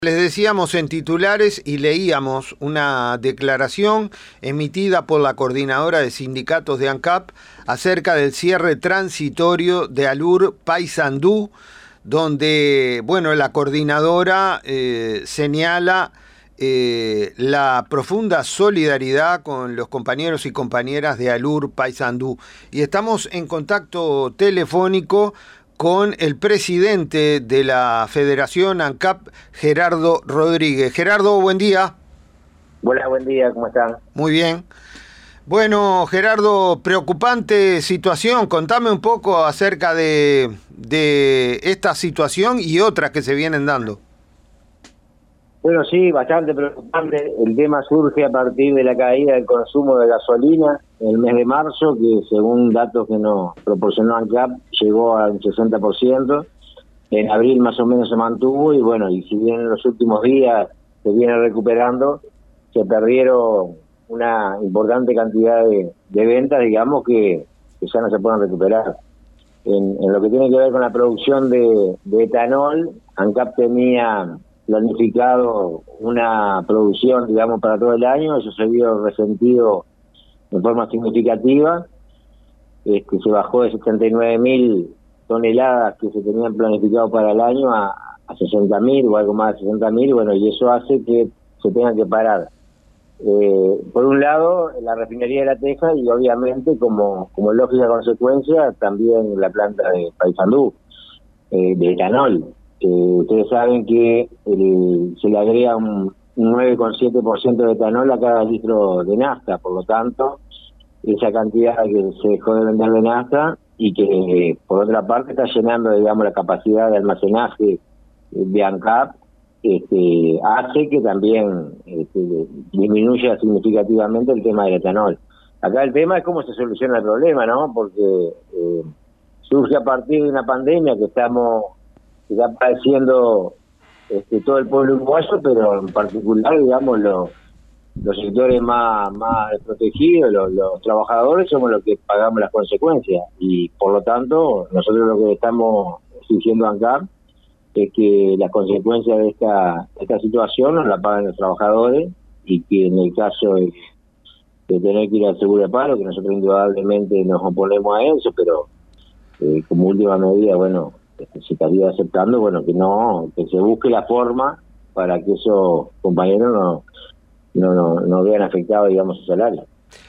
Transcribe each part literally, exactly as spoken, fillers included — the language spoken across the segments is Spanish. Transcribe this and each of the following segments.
Les decíamos en titulares y leíamos una declaración emitida por la coordinadora de sindicatos de ANCAP acerca del cierre transitorio de Alur Paysandú, donde, bueno, la coordinadora eh, señala eh, la profunda solidaridad con los compañeros y compañeras de Alur Paysandú. Y estamos en contacto telefónico con el presidente de la Federación ANCAP, Gerardo Rodríguez. Gerardo, buen día. Hola, buen día, ¿cómo están? Muy bien. Bueno, Gerardo, preocupante situación. Contame un poco acerca de, de esta situación y otras que se vienen dando. Bueno, sí, bastante preocupante. El tema surge a partir de la caída del consumo de gasolina en el mes de marzo, que según datos que nos proporcionó ANCAP, llegó al sesenta por ciento. En abril más o menos se mantuvo y bueno, y si bien en los últimos días se viene recuperando, se perdieron una importante cantidad de, de ventas, digamos, que, que ya no se pueden recuperar. En, en lo que tiene que ver con la producción de, de etanol, ANCAP tenía planificado una producción, digamos, para todo el año. Eso se vio resentido en forma significativa. Este, se bajó de setenta y nueve mil toneladas que se tenían planificado para el año a, a sesenta mil o algo más de sesenta mil, bueno, y eso hace que se tenga que parar. Eh, por un lado, la refinería de La Teja y obviamente, como, como lógica consecuencia, también la planta de Paysandú, eh, de etanol. Eh, ustedes saben que el, se le agrega un, un nueve coma siete por ciento de etanol a cada litro de nafta, por lo tanto, esa cantidad que se dejó de vender de nafta y que, eh, por otra parte, está llenando, digamos, la capacidad de almacenaje de ANCAP, este, hace que también este, disminuya significativamente el tema del etanol. Acá el tema es cómo se soluciona el problema, ¿no? Porque eh, surge a partir de una pandemia que estamos que está padeciendo este, todo el pueblo uruguayo, pero en particular, digamos, los, los sectores más, más desprotegidos, los, los trabajadores, somos los que pagamos las consecuencias. Y por lo tanto, nosotros lo que estamos exigiendo ANCAP es que las consecuencias de esta, esta situación nos la paguen los trabajadores y que en el caso de, de tener que ir al seguro de paro, que nosotros indudablemente nos oponemos a eso, pero eh, como última medida, bueno, se estaría aceptando, bueno, que no, que se busque la forma para que esos compañeros no, no, no, no vean afectado, digamos, su salario.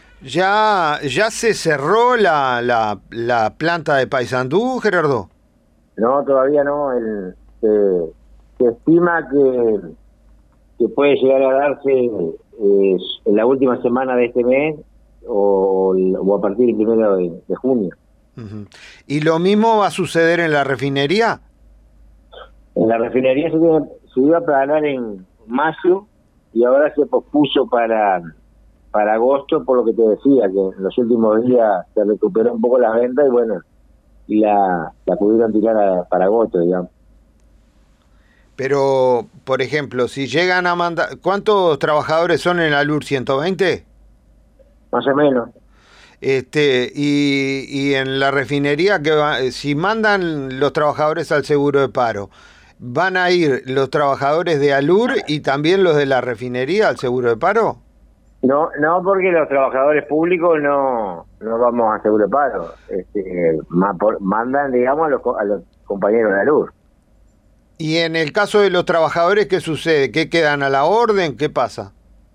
¿Ya, ya se cerró la, la, la planta de Paysandú, Gerardo? No, todavía no. El, eh, se estima que, que puede llegar a darse eh, en la última semana de este mes o, o a partir del primero de, de junio. Uh-huh. ¿Y lo mismo va a suceder en la refinería? En la refinería se, tiene, se iba a planear en mayo y ahora se pospuso para, para agosto, por lo que te decía, que en los últimos días se recuperó un poco la venta y bueno, y la, la pudieron tirar a, para agosto, digamos. Pero, por ejemplo, si llegan a mandar... ¿Cuántos trabajadores son en Alur? ¿ciento veinte? Más o menos. Este, y, y en la refinería, que va, si mandan los trabajadores al seguro de paro, ¿van a ir los trabajadores de Alur y también los de la refinería al seguro de paro? No, no, porque los trabajadores públicos no, no vamos a seguro de paro. Este, ma, por, mandan, digamos, a los, a los compañeros de Alur. Y en el caso de los trabajadores, ¿qué sucede? ¿Qué quedan a la orden? ¿Qué pasa?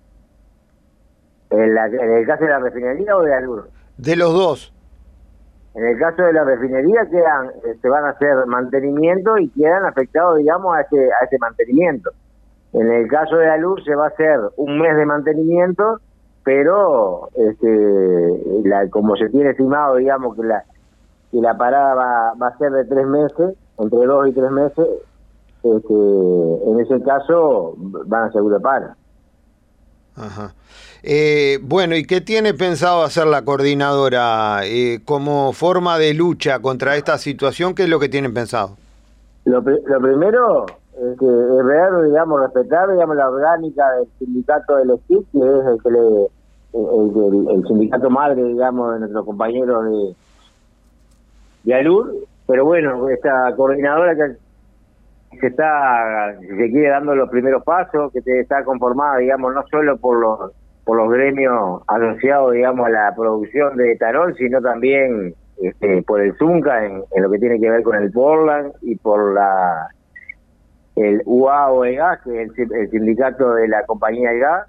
¿En, la, en el caso de la refinería o de Alur? De los dos. En el caso de la refinería quedan, se van a hacer mantenimiento y quedan afectados, digamos, a ese, a ese mantenimiento. En el caso de Alur se va a hacer un mes de mantenimiento, pero este, la, como se tiene estimado, digamos, que la, que la parada va, va a ser de tres meses, entre dos y tres meses, este, en ese caso van a seguro de paro. Ajá. Eh, bueno, ¿y qué tiene pensado hacer la coordinadora eh, como forma de lucha contra esta situación? ¿Qué es lo que tienen pensado? Lo, lo primero es que es ver, digamos, respetar, digamos, la orgánica del sindicato del S T I C, que es el que le, el, el, el sindicato madre, digamos, de nuestros compañeros de, de Alur. Pero bueno, esta coordinadora que se está, si se quiere, dando los primeros pasos, que te está conformada, digamos, no solo por los por los gremios asociados, digamos, a la producción de etanol, sino también este, por el Zunca en, en lo que tiene que ver con el Portland y por la el U A O E Gas, que es el, el sindicato de la compañía de gas.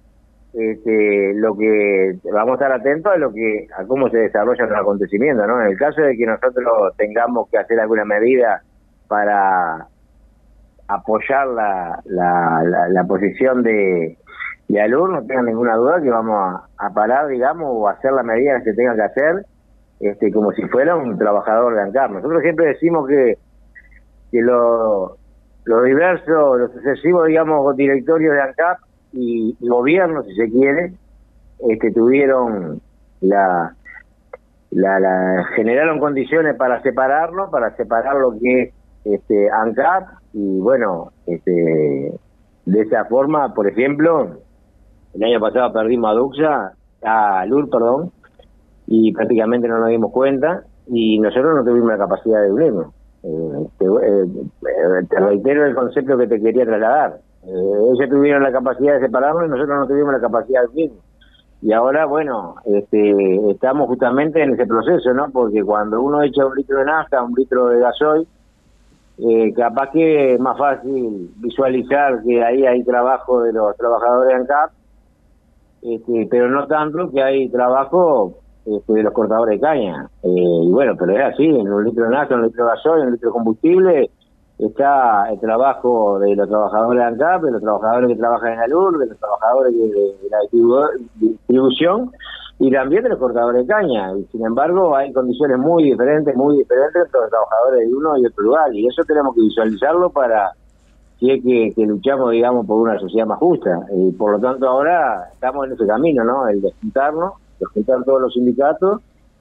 Este, lo que vamos a estar atentos a lo que a cómo se desarrollan los acontecimientos, ¿no? En el caso de que nosotros tengamos que hacer alguna medida para apoyar la, la, la, la posición de, de Alur, no tengan ninguna duda que vamos a, a parar, digamos, o hacer la medida que se tenga que hacer, este, como si fuera un trabajador de ANCAP. Nosotros siempre decimos que, que lo, lo diverso, los sucesivos, digamos, directorios de ANCAP y, y gobierno, si se quiere, este, tuvieron la, la, la generaron condiciones para separarlo, para separar lo que es este ANCAP, y bueno, este de esa forma, por ejemplo, el año pasado perdimos a Duxa, a Lur, perdón, y prácticamente no nos dimos cuenta, y nosotros no tuvimos la capacidad de unirnos. Eh, te, eh, te reitero el concepto que te quería trasladar. Eh, ellos tuvieron la capacidad de separarnos y nosotros no tuvimos la capacidad de unirnos. Y ahora, bueno, este, estamos justamente en ese proceso, ¿no? Porque cuando uno echa un litro de nafta, un litro de gasoil, eh, capaz que es más fácil visualizar que ahí hay trabajo de los trabajadores de ANCAP, este, pero no tanto que hay trabajo este, de los cortadores de caña. Eh, y bueno, pero es así, en un litro de nafta, en un litro de gasoil, en un litro de combustible, está el trabajo de los trabajadores de ANCAP, de los trabajadores que trabajan en Alur, de los trabajadores de, de la distribu- distribución y también de los cortadores de caña. Y sin embargo hay condiciones muy diferentes, muy diferentes entre los trabajadores de uno y otro lugar, y eso tenemos que visualizarlo para si es que, que luchamos, digamos, por una sociedad más justa. Y por lo tanto ahora estamos en ese camino, ¿no? El de juntarnos, de juntar todos los sindicatos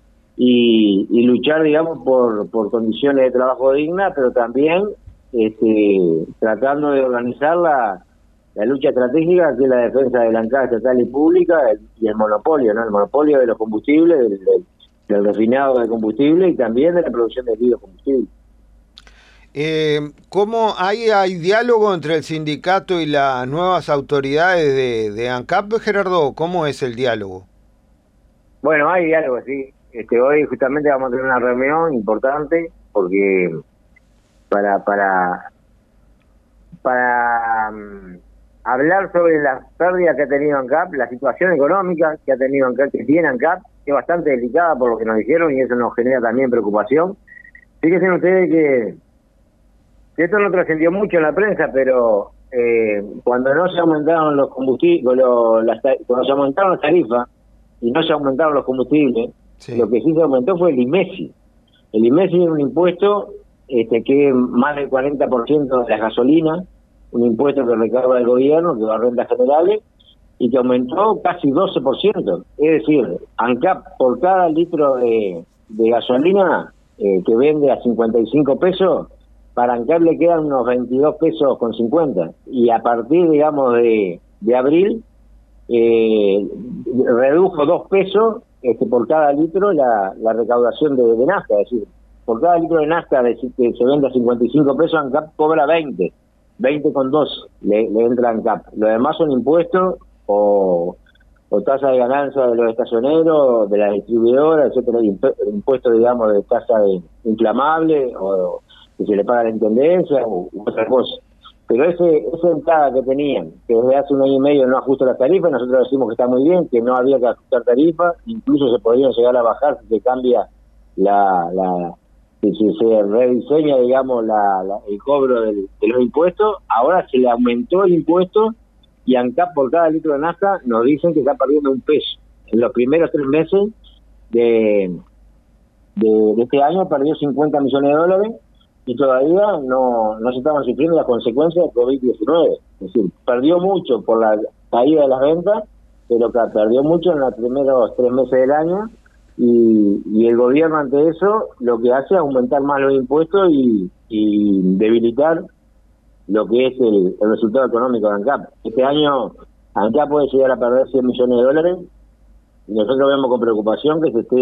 y, y luchar, digamos, por, por condiciones de trabajo dignas, pero también Este, tratando de organizar la, la lucha estratégica, que es la defensa de la ANCAP estatal y pública, el, y el monopolio, ¿no? El monopolio de los combustibles, del, del, del refinado de combustible y también de la producción de biocombustible. Eh, ¿Cómo hay, hay diálogo entre el sindicato y las nuevas autoridades de, de ANCAP, Gerardo? ¿Cómo es el diálogo? Bueno, hay diálogo, sí. Este, hoy justamente vamos a tener una reunión importante porque para para para um, hablar sobre las pérdidas que ha tenido ANCAP, la situación económica que ha tenido ANCAP, que tiene ANCAP, que es bastante delicada por lo que nos dijeron y eso nos genera también preocupación. Fíjense ustedes que, que esto no trascendió mucho en la prensa, pero eh, cuando no se aumentaron los combustibles, lo, las, cuando se aumentaron las tarifas y no se aumentaron los combustibles, sí, lo que sí se aumentó fue el IMESI. El IMESI es un impuesto Este, que más del cuarenta por ciento de la gasolina, un impuesto que recauda el gobierno, que va a rentas generales, y que aumentó casi doce por ciento. Es decir, ANCAP por cada litro de, de gasolina eh, que vende a cincuenta y cinco pesos, para ANCAP le quedan unos veintidós pesos con cincuenta. Y a partir, digamos, de, de abril, eh, redujo dos pesos este, por cada litro la, la recaudación de, de nafta, es decir, por cada litro de nafta de, que se vende a cincuenta y cinco pesos, ANCAP cobra veinte, veinte con dos le, le entra a ANCAP. Lo demás son impuestos o, o tasa de ganancia de los estacioneros, de las distribuidoras, etcétera, impuestos, digamos, de tasa de inflamable o que se le paga a la intendencia u, u otra cosa. Pero ese esa entrada que tenían, que desde hace un año y medio no ajusta las tarifas, nosotros decimos que está muy bien, que no había que ajustar tarifas, incluso se podrían llegar a bajar si se cambia la... la si se rediseña, digamos, la, la, el cobro del, de los impuestos. Ahora se le aumentó el impuesto y ANCAP por cada litro de nafta nos dicen que está perdiendo un peso. En los primeros tres meses de, de, de este año perdió cincuenta millones de dólares y todavía no, no se estaban sufriendo las consecuencias de COVID diecinueve. Es decir, perdió mucho por la caída de las ventas, pero que perdió mucho en los primeros tres meses del año. Y, y el gobierno ante eso lo que hace es aumentar más los impuestos y, y debilitar lo que es el, el resultado económico de ANCAP. Este año ANCAP puede llegar a perder cien millones de dólares y nosotros vemos con preocupación que se esté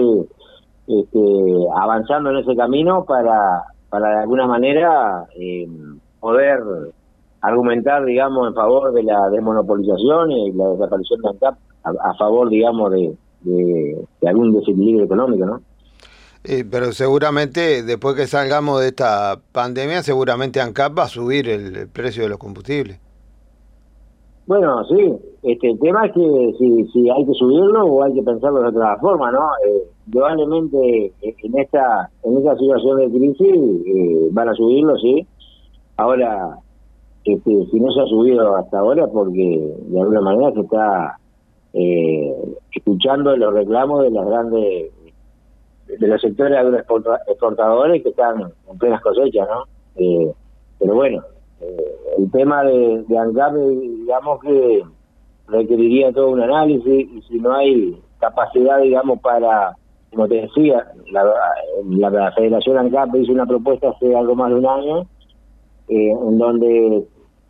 este, avanzando en ese camino para, para de alguna manera eh, poder argumentar, digamos, en favor de la desmonopolización y la desaparición de ANCAP, a, a favor, digamos, de, de, de algún desequilibrio económico, ¿no? Eh, pero seguramente, después que salgamos de esta pandemia, seguramente ANCAP va a subir el, el precio de los combustibles. Bueno, sí, este, el tema es que si, si hay que subirlo o hay que pensarlo de otra forma, ¿no? Eh, probablemente en esta en esta situación de crisis eh, van a subirlo, sí. Ahora, este, si no se ha subido hasta ahora, porque de alguna manera se está eh, escuchando los reclamos de las grandes, de los sectores agroexportadores que están en plenas cosechas, ¿no? Eh, pero bueno, eh, el tema de, de ANCAP, digamos que requeriría todo un análisis, y si no hay capacidad, digamos, para, como te decía, la, la Federación ANCAP hizo una propuesta hace algo más de un año, eh, en donde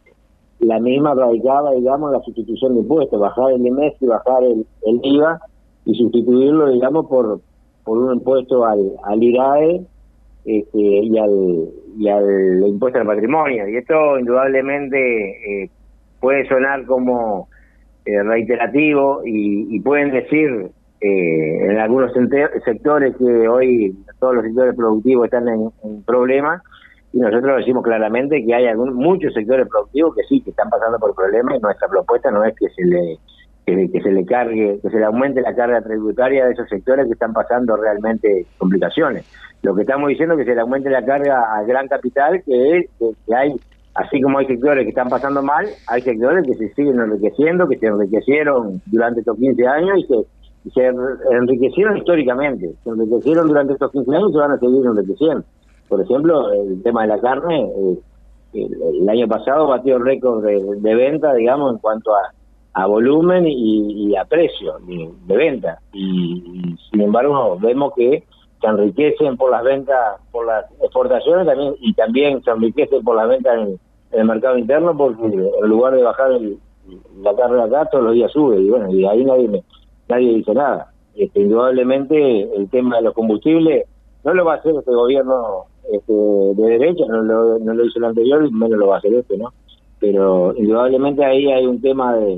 la misma radicaba, digamos, la sustitución de impuestos, bajar el I M E S y bajar el, el I V A y sustituirlo, digamos, por por un impuesto al, al I R A E este, y al y al impuesto al patrimonio. Y esto indudablemente eh, puede sonar como eh, reiterativo y, y pueden decir eh, en algunos sectores que hoy todos los sectores productivos están en, en problemas, y nosotros decimos claramente que hay algún, muchos sectores productivos que sí, que están pasando por problemas, y nuestra propuesta no es que se le Que, que se le cargue, que se le aumente la carga tributaria de esos sectores que están pasando realmente complicaciones. Lo que estamos diciendo es que se le aumente la carga al gran capital, que, es, que, que hay, así como hay sectores que están pasando mal, hay sectores que se siguen enriqueciendo, que se enriquecieron durante estos quince años y que y se enriquecieron históricamente, se enriquecieron durante estos quince años y se van a seguir enriqueciendo. Por ejemplo, el tema de la carne, eh, el, el año pasado batió récord de, de venta, digamos, en cuanto a a volumen y, y a precio de, de venta, y, y sin embargo vemos que se enriquecen por las ventas, por las exportaciones también, y también se enriquecen por las ventas en, en el mercado interno, porque en lugar de bajar el, la carga acá, todos los días sube, y bueno, y ahí nadie nadie dice nada. Este, indudablemente el tema de los combustibles no lo va a hacer este gobierno este, de derecha, no lo, no lo hizo el anterior y menos lo va a hacer este, ¿no? Pero indudablemente ahí hay un tema de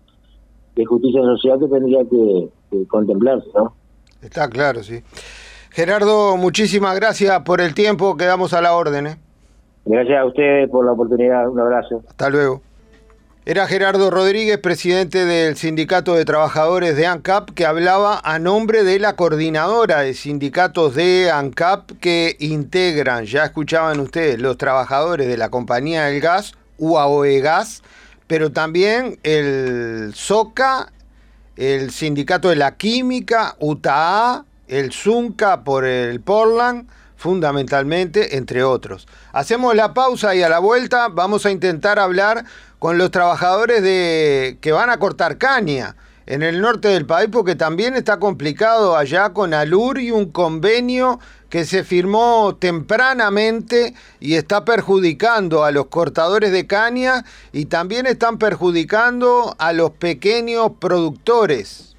de justicia social que tendría que, que contemplarse, ¿no? Está claro, sí. Gerardo, muchísimas gracias por el tiempo, quedamos a la orden, ¿eh? Gracias a ustedes por la oportunidad, un abrazo. Hasta luego. Era Gerardo Rodríguez, presidente del Sindicato de Trabajadores de ANCAP, que hablaba a nombre de la coordinadora de sindicatos de ANCAP que integran, ya escuchaban ustedes, los trabajadores de la Compañía del Gas, U A O E Gas, pero también el SOCA, el Sindicato de la Química, U T A A, el ZUNCA por el Portland, fundamentalmente, entre otros. Hacemos la pausa y a la vuelta vamos a intentar hablar con los trabajadores de que van a cortar caña en el norte del país, porque también está complicado allá con ALUR y un convenio que se firmó tempranamente y está perjudicando a los cortadores de caña y también están perjudicando a los pequeños productores.